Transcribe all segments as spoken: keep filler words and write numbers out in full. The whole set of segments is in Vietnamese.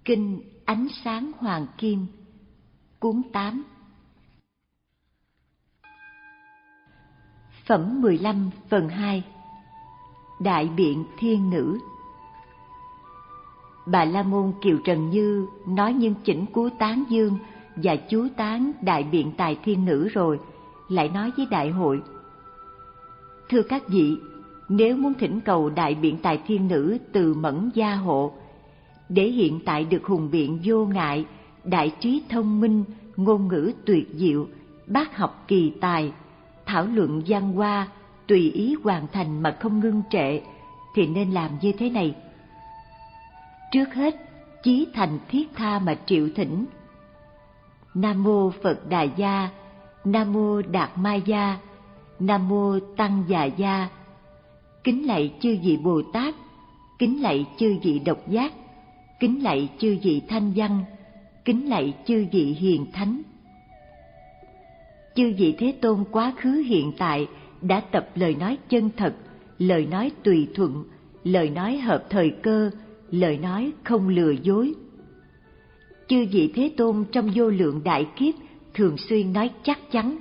Kinh Ánh Sáng Hoàng Kim, cuốn tám. Phẩm mười lăm phần hai. Đại biện thiên nữ. Bà La Môn Kiều Trần Như nói nhân chỉnh Cú Tán Dương và chú tán đại biện tài thiên nữ rồi, lại nói với đại hội: Thưa các vị, nếu muốn thỉnh cầu đại biện tài thiên nữ từ mẫn gia hộ, để hiện tại được hùng biện vô ngại, đại trí thông minh, ngôn ngữ tuyệt diệu, bác học kỳ tài, thảo luận văn hoa, tùy ý hoàn thành mà không ngưng trệ, thì nên làm như thế này. Trước hết, chí thành thiết tha mà triệu thỉnh: Nam mô Phật Đà Gia, Nam mô Đạt Ma Gia, Nam mô Tăng Già Gia. Kính lạy chư vị Bồ Tát, kính lạy chư vị độc giác, kính lạy chư vị thanh văn, kính lạy chư vị hiền thánh. Chư vị Thế Tôn quá khứ hiện tại đã tập lời nói chân thật, lời nói tùy thuận, lời nói hợp thời cơ, lời nói không lừa dối. Chư vị Thế Tôn trong vô lượng đại kiếp thường xuyên nói chắc chắn.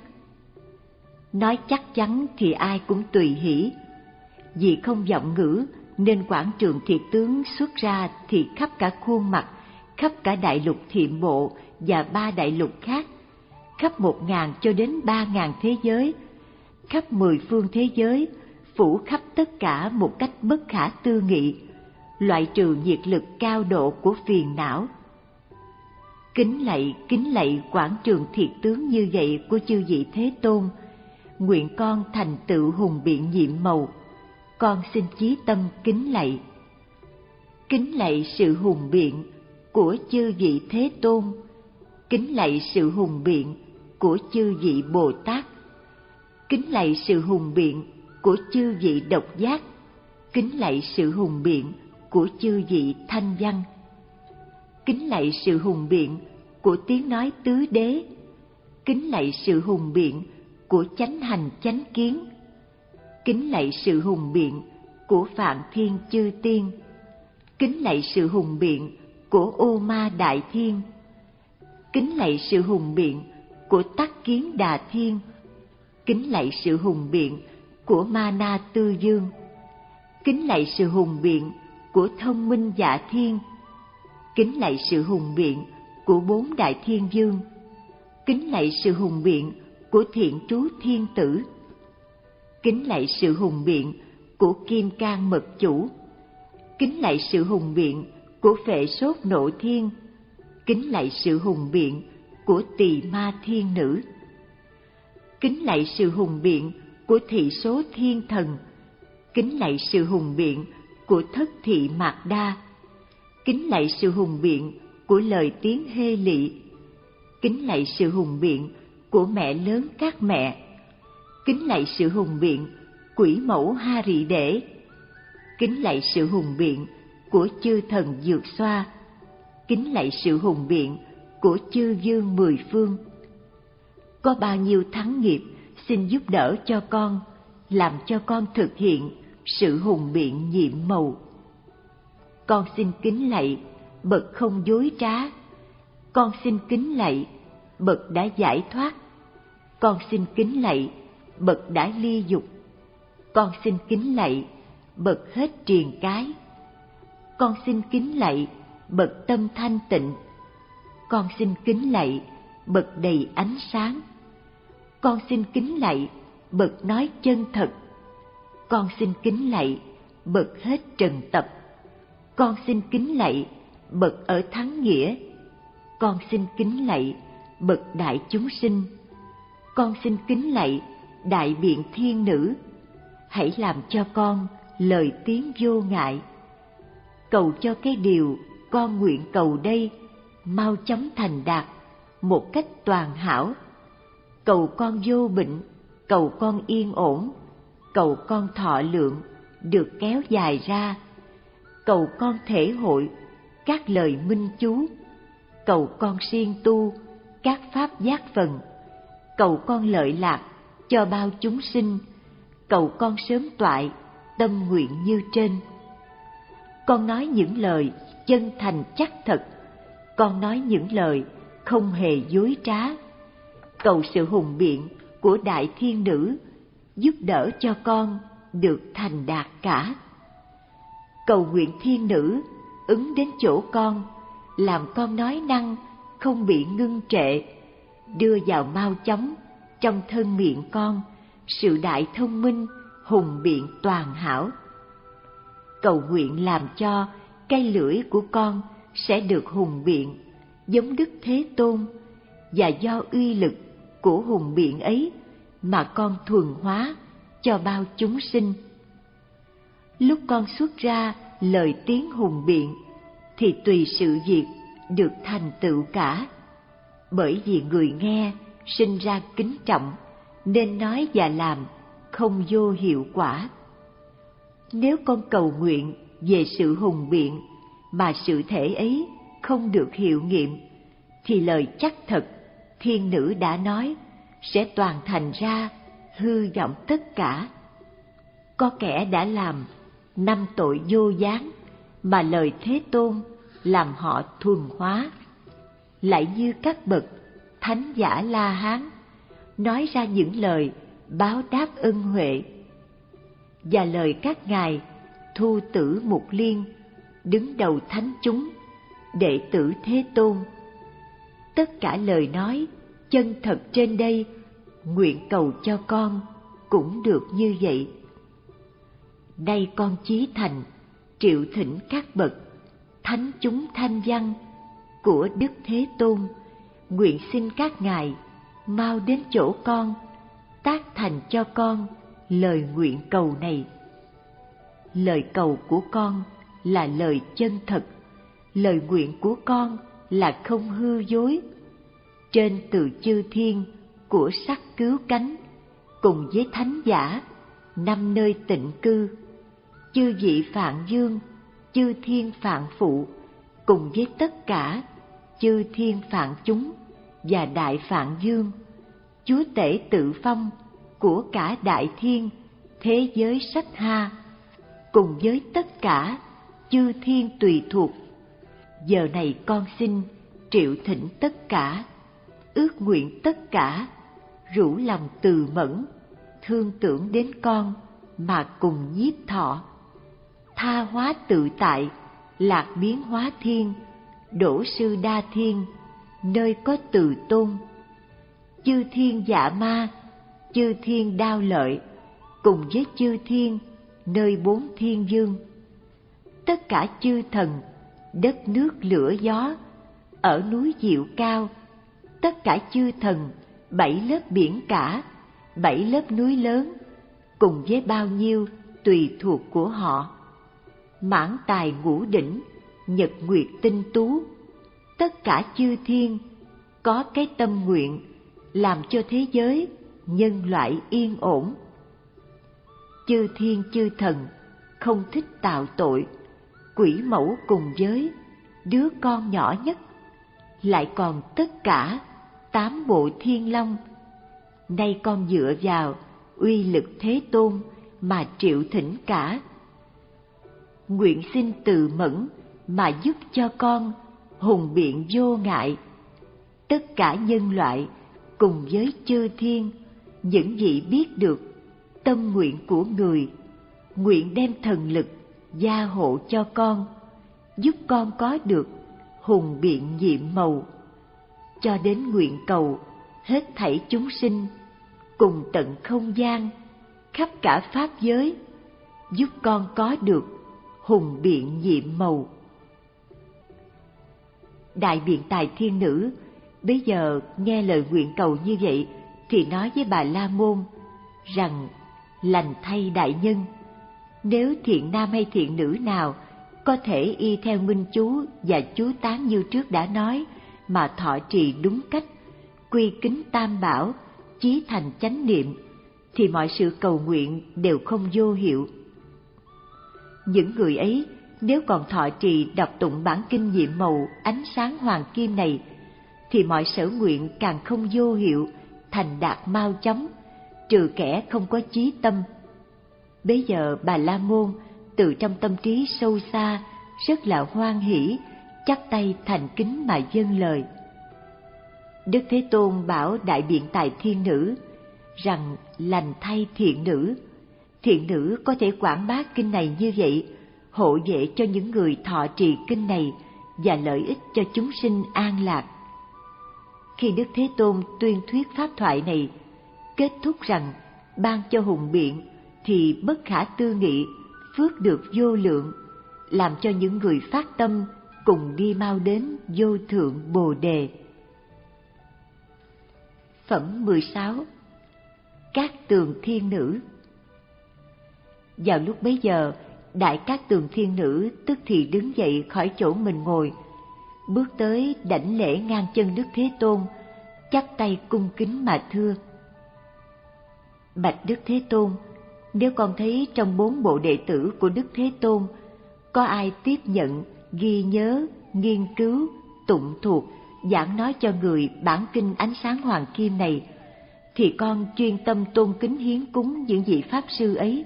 Nói chắc chắn thì ai cũng tùy hỷ. Vì không vọng ngữ nên quảng trường thiệt tướng xuất ra thì khắp cả khuôn mặt, khắp cả đại lục Thiệm Bộ và ba đại lục khác, khắp một ngàn cho đến ba ngàn thế giới, khắp mười phương thế giới, phủ khắp tất cả một cách bất khả tư nghị, loại trừ nhiệt lực cao độ của phiền não. Kính lạy, kính lạy quảng trường thiệt tướng như vậy của chư vị Thế Tôn, nguyện con thành tựu hùng biện nhiệm màu, con xin chí tâm kính lạy. Kính lạy sự hùng biện của chư vị Thế Tôn, kính lạy sự hùng biện của chư vị Bồ Tát, kính lạy sự hùng biện của chư vị độc giác, kính lạy sự hùng biện của chư vị thanh văn, kính lạy sự hùng biện của tiếng nói tứ đế, kính lạy sự hùng biện của chánh hành chánh kiến, kính lạy sự hùng biện của Phạm Thiên chư tiên, kính lạy sự hùng biện của Ô Ma Đại Thiên, kính lạy sự hùng biện của Tắc Kiến Đà Thiên, kính lạy sự hùng biện của Ma Na Tư Dương, kính lạy sự hùng biện của Thông Minh Dạ Thiên, kính lạy sự hùng biện của bốn Đại Thiên Dương, kính lạy sự hùng biện của Thiện Trú Thiên Tử, kính lạy sự hùng biện của Kim Cang Mật Chủ, kính lạy sự hùng biện của Phệ Sốt Nộ Thiên, kính lạy sự hùng biện của Tỳ Ma Thiên Nữ, kính lạy sự hùng biện của Thị Số Thiên Thần, kính lạy sự hùng biện của Thất Thị Mạc Đa, kính lạy sự hùng biện của Lời Tiếng Hê Lị, kính lạy sự hùng biện của Mẹ Lớn Các Mẹ, kính lạy sự hùng biện Quỷ Mẫu Ha Rị Đễ, kính lạy sự hùng biện của chư thần Dược Xoa, kính lạy sự hùng biện của chư dương mười phương. Có bao nhiêu thắng nghiệp xin giúp đỡ cho con, làm cho con thực hiện sự hùng biện nhiệm màu. Con xin kính lạy bậc không dối trá, con xin kính lạy bậc đã giải thoát, con xin kính lạy bậc đã ly dục, con xin kính lạy bậc hết triền cái, con xin kính lạy bậc tâm thanh tịnh, con xin kính lạy bậc đầy ánh sáng, con xin kính lạy bậc nói chân thật, con xin kính lạy bậc hết trần tập, con xin kính lạy bậc ở thắng nghĩa, con xin kính lạy bậc đại chúng sinh, con xin kính lạy đại biện thiên nữ. Hãy làm cho con lời tiếng vô ngại, cầu cho cái điều con nguyện cầu đây mau chóng thành đạt một cách toàn hảo. Cầu con vô bệnh, cầu con yên ổn, cầu con thọ lượng được kéo dài ra, cầu con thể hội các lời minh chú, cầu con siêng tu các pháp giác phần, cầu con lợi lạc cho bao chúng sinh, cầu con sớm toại tâm nguyện như trên. Con nói những lời chân thành chắc thật, con nói những lời không hề dối trá. Cầu sự hùng biện của đại thiên nữ giúp đỡ cho con được thành đạt cả. Cầu nguyện thiên nữ ứng đến chỗ con, làm con nói năng không bị ngưng trệ, đưa vào mau chóng trong thân miệng con sự đại thông minh hùng biện toàn hảo. Cầu nguyện làm cho cây lưỡi của con sẽ được hùng biện giống Đức Thế Tôn, và do uy lực của hùng biện ấy mà con thuần hóa cho bao chúng sinh. Lúc con xuất ra lời tiếng hùng biện thì tùy sự việc được thành tựu cả, bởi vì người nghe sinh ra kính trọng nên nói và làm không vô hiệu quả. Nếu con cầu nguyện về sự hùng biện mà sự thể ấy không được hiệu nghiệm, thì lời chắc thật thiên nữ đã nói sẽ toàn thành ra hư vọng tất cả. Có kẻ đã làm năm tội vô gián mà lời Thế Tôn làm họ thuần hóa, lại như các bậc thánh giả La Hán nói ra những lời báo đáp ân huệ, và lời các ngài Thu Tử Mục Liên đứng đầu thánh chúng, đệ tử Thế Tôn. Tất cả lời nói chân thật trên đây, nguyện cầu cho con cũng được như vậy. Nay con chí thành triệu thỉnh các bậc thánh chúng thanh văn của Đức Thế Tôn, nguyện xin các ngài mau đến chỗ con, tác thành cho con lời nguyện cầu này. Lời cầu của con là lời chân thật, lời nguyện của con là không hư dối. Trên từ chư thiên của sắc cứu cánh, cùng với thánh giả năm nơi tịnh cư, chư vị Phạn Dương, chư thiên Phạn Phụ, cùng với tất cả chư thiên Phạn chúng và đại Phạn Dương, chúa tể tự phong của cả đại thiên thế giới Sách Ha, cùng với tất cả chư thiên tùy thuộc. Giờ này con xin triệu thỉnh tất cả, ước nguyện tất cả, rủ lòng từ mẫn, thương tưởng đến con mà cùng nhiếp thọ. Tha hóa tự tại, lạc biến hóa thiên, đổ sư đa thiên, nơi có từ tôn. Chư thiên dạ ma, chư thiên đao lợi, cùng với chư thiên nơi bốn thiên dương. Tất cả chư thần, đất nước lửa gió, ở núi Diệu Cao, tất cả chư thần, bảy lớp biển cả, bảy lớp núi lớn, cùng với bao nhiêu tùy thuộc của họ. Mãn tài ngũ đỉnh, nhật nguyệt tinh tú, tất cả chư thiên có cái tâm nguyện làm cho thế giới nhân loại yên ổn. Chư thiên chư thần không thích tạo tội, quỷ mẫu cùng với đứa con nhỏ nhất, lại còn tất cả tám bộ thiên long. Nay con dựa vào uy lực Thế Tôn mà triệu thỉnh cả. Nguyện xin từ mẫn mà giúp cho con hùng biện vô ngại. Tất cả nhân loại cùng với chư thiên, những vị biết được tâm nguyện của người, nguyện đem thần lực gia hộ cho con, giúp con có được hùng biện nhiệm màu, cho đến nguyện cầu hết thảy chúng sinh cùng tận không gian, khắp cả pháp giới, giúp con có được hùng biện nhiệm màu. Đại biện tài thiên nữ bây giờ nghe lời nguyện cầu như vậy thì nói với Bà La Môn rằng: lành thay đại nhân, nếu thiện nam hay thiện nữ nào có thể y theo minh chú và chú tán như trước đã nói mà thọ trì đúng cách, quy kính tam bảo, chí thành chánh niệm, thì mọi sự cầu nguyện đều không vô hiệu. Những người ấy nếu còn thọ trì đọc tụng bản kinh nhiệm màu ánh sáng hoàng kim này, thì mọi sở nguyện càng không vô hiệu, thành đạt mau chóng, trừ kẻ không có chí tâm. Bấy giờ Bà La Môn từ trong tâm trí sâu xa rất là hoan hỷ chắp tay thành kính mà dâng lời. Đức Thế Tôn bảo Đại Biện Tài Thiên Nữ rằng lành thay thiện nữ, thiện nữ có thể quảng bá kinh này như vậy, hộ vệ cho những người thọ trì kinh này và lợi ích cho chúng sinh an lạc. Khi Đức Thế Tôn tuyên thuyết pháp thoại này, kết thúc rằng ban cho hùng biện thì bất khả tư nghị, phước được vô lượng, làm cho những người phát tâm cùng đi mau đến vô thượng Bồ Đề. Phẩm mười sáu. Cát Tường Thiên Nữ. Vào lúc bấy giờ, Đại Cát Tường Thiên Nữ tức thì đứng dậy khỏi chỗ mình ngồi, bước tới đảnh lễ ngang chân Đức Thế Tôn, chắp tay cung kính mà thưa: Bạch Đức Thế Tôn, nếu con thấy trong bốn bộ đệ tử của Đức Thế Tôn có ai tiếp nhận, ghi nhớ, nghiên cứu, tụng thuộc, giảng nói cho người bản kinh Ánh Sáng Hoàng Kim này, thì con chuyên tâm tôn kính hiến cúng những vị pháp sư ấy.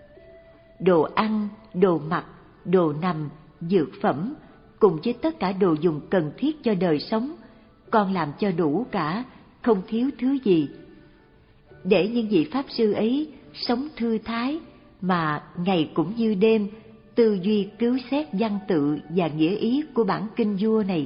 Đồ ăn, đồ mặc, đồ nằm, dược phẩm, cùng với tất cả đồ dùng cần thiết cho đời sống, con làm cho đủ cả, không thiếu thứ gì. Để những vị pháp sư ấy sống thư thái, mà ngày cũng như đêm, tư duy cứu xét văn tự và nghĩa ý của bản kinh vua này.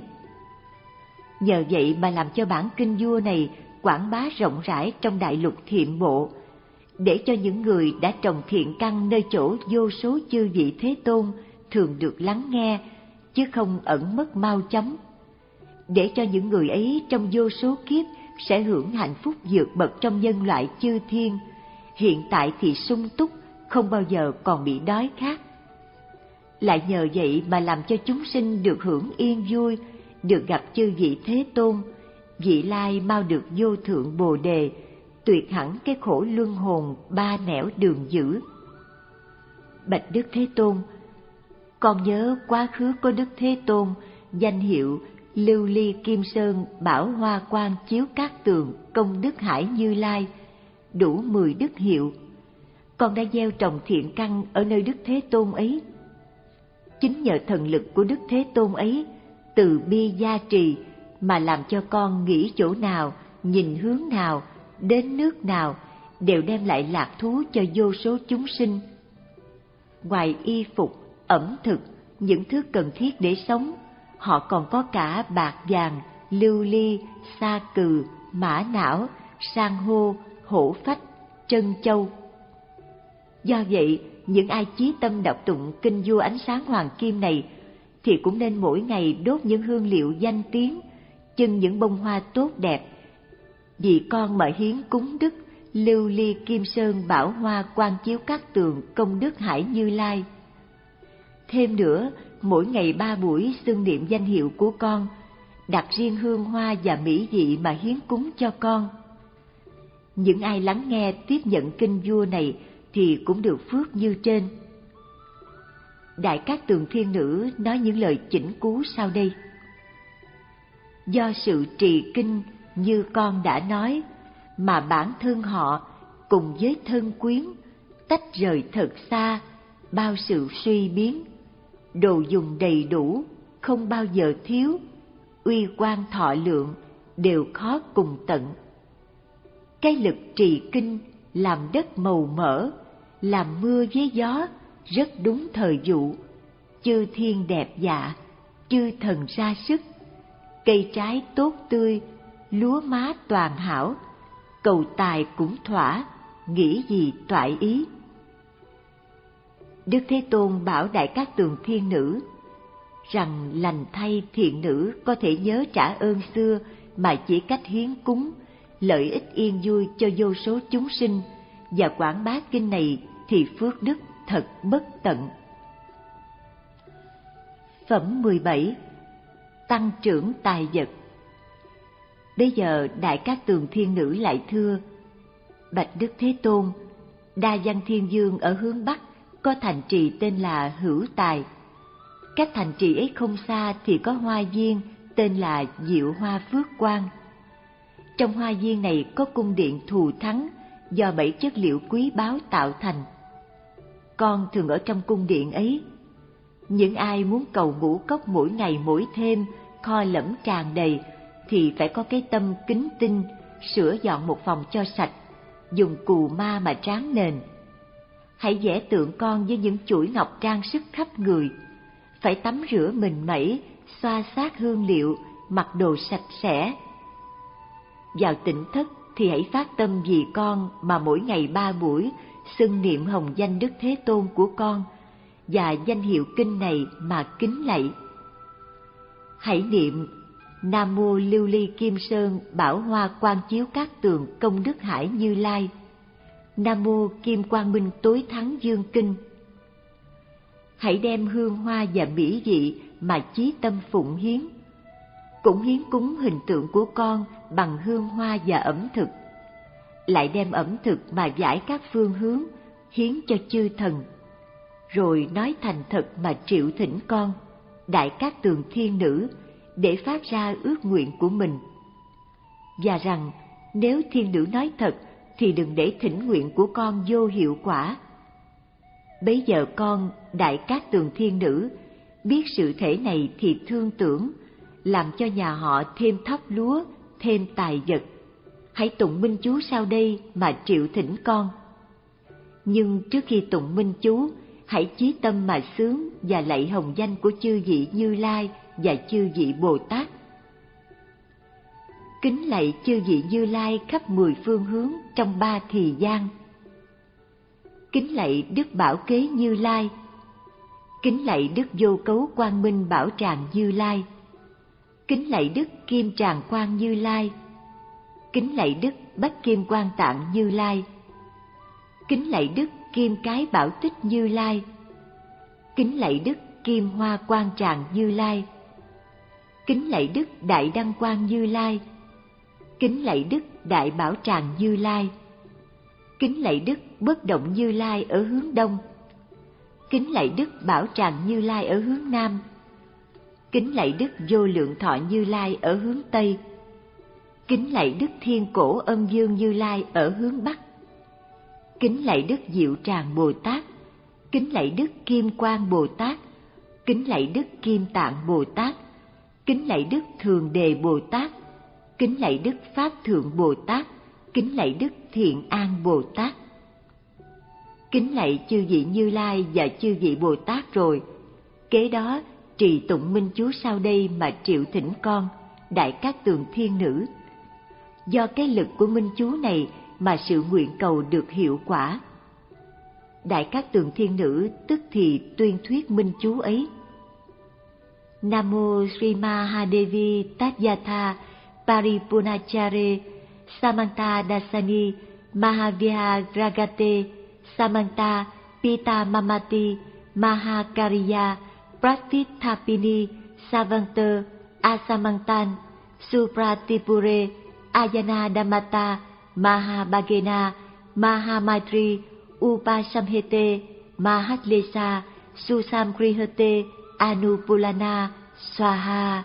Nhờ vậy mà làm cho bản kinh vua này quảng bá rộng rãi trong đại lục thiện bộ, để cho những người đã trồng thiện căn nơi chỗ vô số chư vị Thế Tôn thường được lắng nghe, chứ không ẩn mất mau chóng. Để cho những người ấy trong vô số kiếp sẽ hưởng hạnh phúc vượt bậc trong nhân loại chư thiên, hiện tại thì sung túc, không bao giờ còn bị đói khát. Lại nhờ vậy mà làm cho chúng sinh được hưởng yên vui, được gặp chư vị Thế Tôn, vị lai mau được vô thượng Bồ Đề, tuyệt hẳn cái khổ luân hồn ba nẻo đường dữ. Bạch Đức Thế Tôn, con nhớ quá khứ có Đức Thế Tôn danh hiệu Lưu Ly Kim Sơn Bảo Hoa Quang Chiếu Cát Tường Công Đức Hải Như Lai, đủ mười đức hiệu. Con đã gieo trồng thiện căn ở nơi Đức Thế Tôn ấy. Chính nhờ thần lực của Đức Thế Tôn ấy, từ bi gia trì, mà làm cho con nghĩ chỗ nào, nhìn hướng nào, đến nước nào, đều đem lại lạc thú cho vô số chúng sinh. Ngoài y phục, ẩm thực, những thứ cần thiết để sống, họ còn có cả bạc vàng, lưu ly, sa cừ, mã não, san hô, hổ phách, trân châu. Do vậy, những ai chí tâm đọc tụng kinh vua Ánh Sáng Hoàng Kim này thì cũng nên mỗi ngày đốt những hương liệu danh tiếng, chưng những bông hoa tốt đẹp, vì con mà hiến cúng đức Lưu Ly Kim Sơn Bảo Hoa Quang Chiếu Cát Tường Công Đức Hải Như Lai. Thêm nữa, mỗi ngày ba buổi xưng niệm danh hiệu của con, đặt riêng hương hoa và mỹ vị mà hiến cúng cho con. Những ai lắng nghe tiếp nhận kinh vua này thì cũng được phước như trên. Đại Cát Tường Thiên Nữ nói những lời chỉnh cú sau đây: Do sự trì kinh như con đã nói, mà bản thân họ cùng với thân quyến tách rời thật xa, bao sự suy biến, đồ dùng đầy đủ, không bao giờ thiếu, uy quan thọ lượng đều khó cùng tận. Cái lực trì kinh làm đất màu mỡ, làm mưa với gió, rất đúng thời vụ. Chư thiên đẹp dạ, chư thần ra sức, cây trái tốt tươi, lúa má toàn hảo, cầu tài cũng thỏa, nghĩ gì toại ý. Đức Thế Tôn bảo Đại Cát Tường Thiên Nữ rằng lành thay thiện nữ có thể nhớ trả ơn xưa mà chỉ cách hiến cúng, lợi ích yên vui cho vô số chúng sinh, và quảng bá kinh này thì phước đức thật bất tận. Phẩm mười bảy. Tăng trưởng tài vật. Bây giờ Đại Cát Tường Thiên Nữ lại thưa: Bạch Đức Thế Tôn, Đa Văn Thiên Vương ở hướng Bắc có thành trì tên là Hữu Tài. Cách thành trì ấy không xa thì có hoa viên tên là Diệu Hoa Phước Quang. Trong hoa viên này có cung điện thù thắng do bảy chất liệu quý báu tạo thành. Con thường ở trong cung điện ấy. Những ai muốn cầu ngũ cốc mỗi ngày mỗi thêm, kho lẫm tràn đầy, thì phải có cái tâm kính tinh, sửa dọn một phòng cho sạch, dùng cù ma mà tráng nền. Hãy vẽ tượng con với những chuỗi ngọc trang sức khắp người, phải tắm rửa mình mẩy, xoa xát hương liệu, mặc đồ sạch sẽ. Vào tịnh thất thì hãy phát tâm vì con mà mỗi ngày ba buổi xưng niệm hồng danh Đức Thế Tôn của con và danh hiệu kinh này mà kính lạy. Hãy niệm Nam Mô Lưu Ly Kim Sơn Bảo Hoa Quang Chiếu Cát Tường Công Đức Hải Như Lai, Nam Mô Kim Quang Minh Tối Thắng Dương Kinh. Hãy đem hương hoa và mỹ vị mà chí tâm phụng hiến, cũng hiến cúng hình tượng của con bằng hương hoa và ẩm thực, lại đem ẩm thực mà giải các phương hướng hiến cho chư thần, rồi nói thành thật mà triệu thỉnh con, Đại Cát Tường Thiên Nữ, để phát ra ước nguyện của mình. Và rằng nếu thiên nữ nói thật thì đừng để thỉnh nguyện của con vô hiệu quả. Bấy giờ con, Đại Cát Tường Thiên Nữ, biết sự thể này thì thương tưởng, làm cho nhà họ thêm thóc lúa, thêm tài vật. Hãy tụng minh chú sau đây mà triệu thỉnh con. Nhưng trước khi tụng minh chú, hãy chí tâm mà xướng và lạy hồng danh của chư vị Như Lai và chư vị Bồ Tát. Kính lạy chư vị Như Lai khắp mười phương hướng trong ba thì gian. Kính lạy Đức Bảo Kế Như Lai. Kính lạy Đức Vô Cấu Quang Minh Bảo Tràng Như Lai. Kính lạy Đức Kim Tràng Quang Như Lai. Kính lạy Đức Bách Kim Quang Tạng Như Lai. Kính lạy Đức Kim Cái Bảo Tích Như Lai. Kính lạy Đức Kim Hoa Quang Tràng Như Lai. Kính lạy Đức Đại Đăng Quang Như Lai. Kính lạy Đức Đại Bảo Tràng Như Lai. Kính lạy Đức Bất Động Như Lai ở hướng Đông. Kính lạy Đức Bảo Tràng Như Lai ở hướng Nam. Kính lạy Đức Vô Lượng Thọ Như Lai ở hướng Tây. Kính lạy Đức Thiên Cổ Âm Dương Như Lai ở hướng Bắc. Kính lạy Đức Diệu Tràng Bồ Tát. Kính lạy Đức Kim Quang Bồ Tát. Kính lạy Đức Kim Tạng Bồ Tát. Kính lạy Đức Thường Đề Bồ Tát. Kính lạy Đức Pháp Thượng Bồ Tát. Kính lạy Đức Thiện An Bồ Tát. Kính lạy chư vị Như Lai và chư vị Bồ Tát rồi, kế đó trì tụng minh chú sau đây mà triệu thỉnh con, Đại Cát Tường Thiên Nữ. Do cái lực của minh chú này mà sự nguyện cầu được hiệu quả. Đại Cát Tường Thiên Nữ tức thì tuyên thuyết minh chú ấy. Nam Mô Sri Mahadevi Tathayatha Paripurnachare Samanta Dasani Mahaviharagate Samanta Pita Mamati Mahakariya Pratithapini Savanta Asamantan Supratipure Ayana Damata Mahabhagena Mahamaitri Upasamhete Mahatlesa Susamkrihate Anupulana Swaha.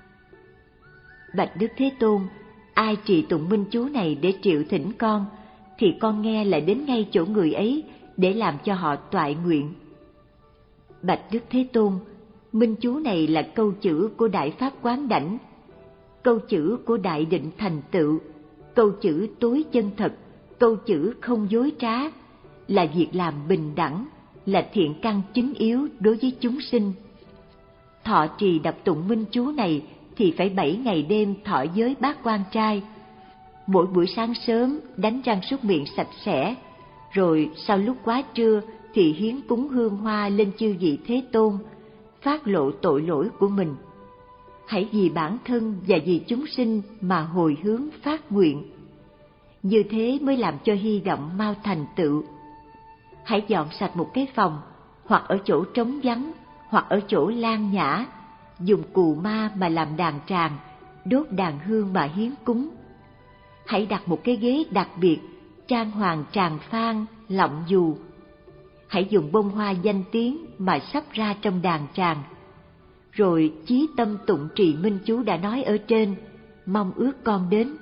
Bạch Đức Thế Tôn, ai trì tụng minh chú này để triệu thỉnh con, thì con nghe lại đến ngay chỗ người ấy để làm cho họ toại nguyện. Bạch Đức Thế Tôn, minh chú này là câu chữ của Đại Pháp Quán Đảnh, câu chữ của Đại Định Thành Tựu, câu chữ tối chân thật, câu chữ không dối trá, là việc làm bình đẳng, là thiện căn chứng yếu đối với chúng sinh. Thọ trì đọc tụng minh chú này thì phải bảy ngày đêm thọ giới bát quan trai. Mỗi buổi sáng sớm đánh răng súc miệng sạch sẽ, rồi sau lúc quá trưa thì hiến cúng hương hoa lên chư vị Thế Tôn, phát lộ tội lỗi của mình. Hãy vì bản thân và vì chúng sinh mà hồi hướng phát nguyện. Như thế mới làm cho hy vọng mau thành tựu. Hãy dọn sạch một cái phòng, hoặc ở chỗ trống vắng, hoặc ở chỗ lan nhã, dùng cù ma mà làm đàn tràng, đốt đàn hương mà hiến cúng. Hãy đặt một cái ghế đặc biệt, trang hoàng tràng phan, lọng dù. Hãy dùng bông hoa danh tiếng mà sắp ra trong đàn tràng. Rồi chí tâm tụng trì minh chú đã nói ở trên, mong ước con đến.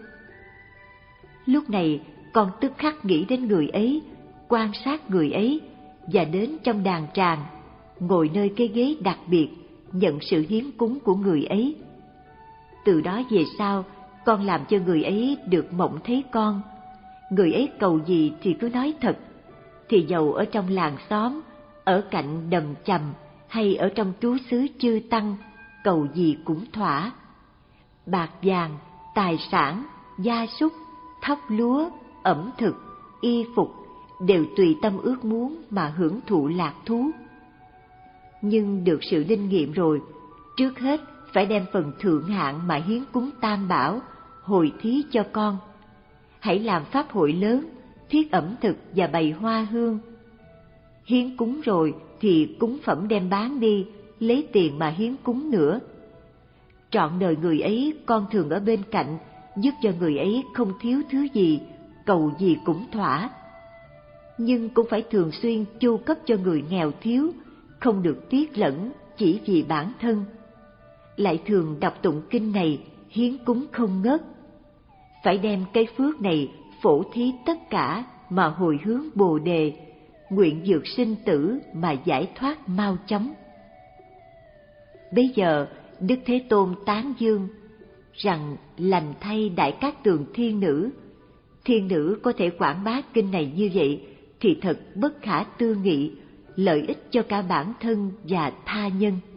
Lúc này con tức khắc nghĩ đến người ấy, quan sát người ấy, và đến trong đàn tràng, ngồi nơi cái ghế đặc biệt, nhận sự hiến cúng của người ấy. Từ đó về sau, con làm cho người ấy được mộng thấy con. Người ấy cầu gì thì cứ nói thật, thì dầu ở trong làng xóm, ở cạnh đầm chằm hay ở trong trú xứ chư tăng, cầu gì cũng thỏa. Bạc vàng, tài sản, gia súc, thóc lúa, ẩm thực, y phục đều tùy tâm ước muốn mà hưởng thụ lạc thú. Nhưng được sự linh nghiệm rồi, trước hết phải đem phần thượng hạng mà hiến cúng Tam Bảo, hồi thí cho con. Hãy làm pháp hội lớn, thiết ẩm thực và bày hoa hương. Hiến cúng rồi thì cúng phẩm đem bán đi, lấy tiền mà hiến cúng nữa. Trọn đời người ấy con thường ở bên cạnh, giúp cho người ấy không thiếu thứ gì, cầu gì cũng thỏa. Nhưng cũng phải thường xuyên chu cấp cho người nghèo thiếu, không được tiếc lẫn chỉ vì bản thân. Lại thường đọc tụng kinh này, hiến cúng không ngớt. Phải đem cái phước này phổ thí tất cả mà hồi hướng Bồ Đề, nguyện vượt sinh tử mà giải thoát mau chóng. Bây giờ Đức Thế Tôn tán dương rằng lành thay Đại Cát Tường thiên nữ, thiên nữ có thể quảng bá kinh này như vậy thì thật bất khả tư nghị, lợi ích cho cả bản thân và tha nhân.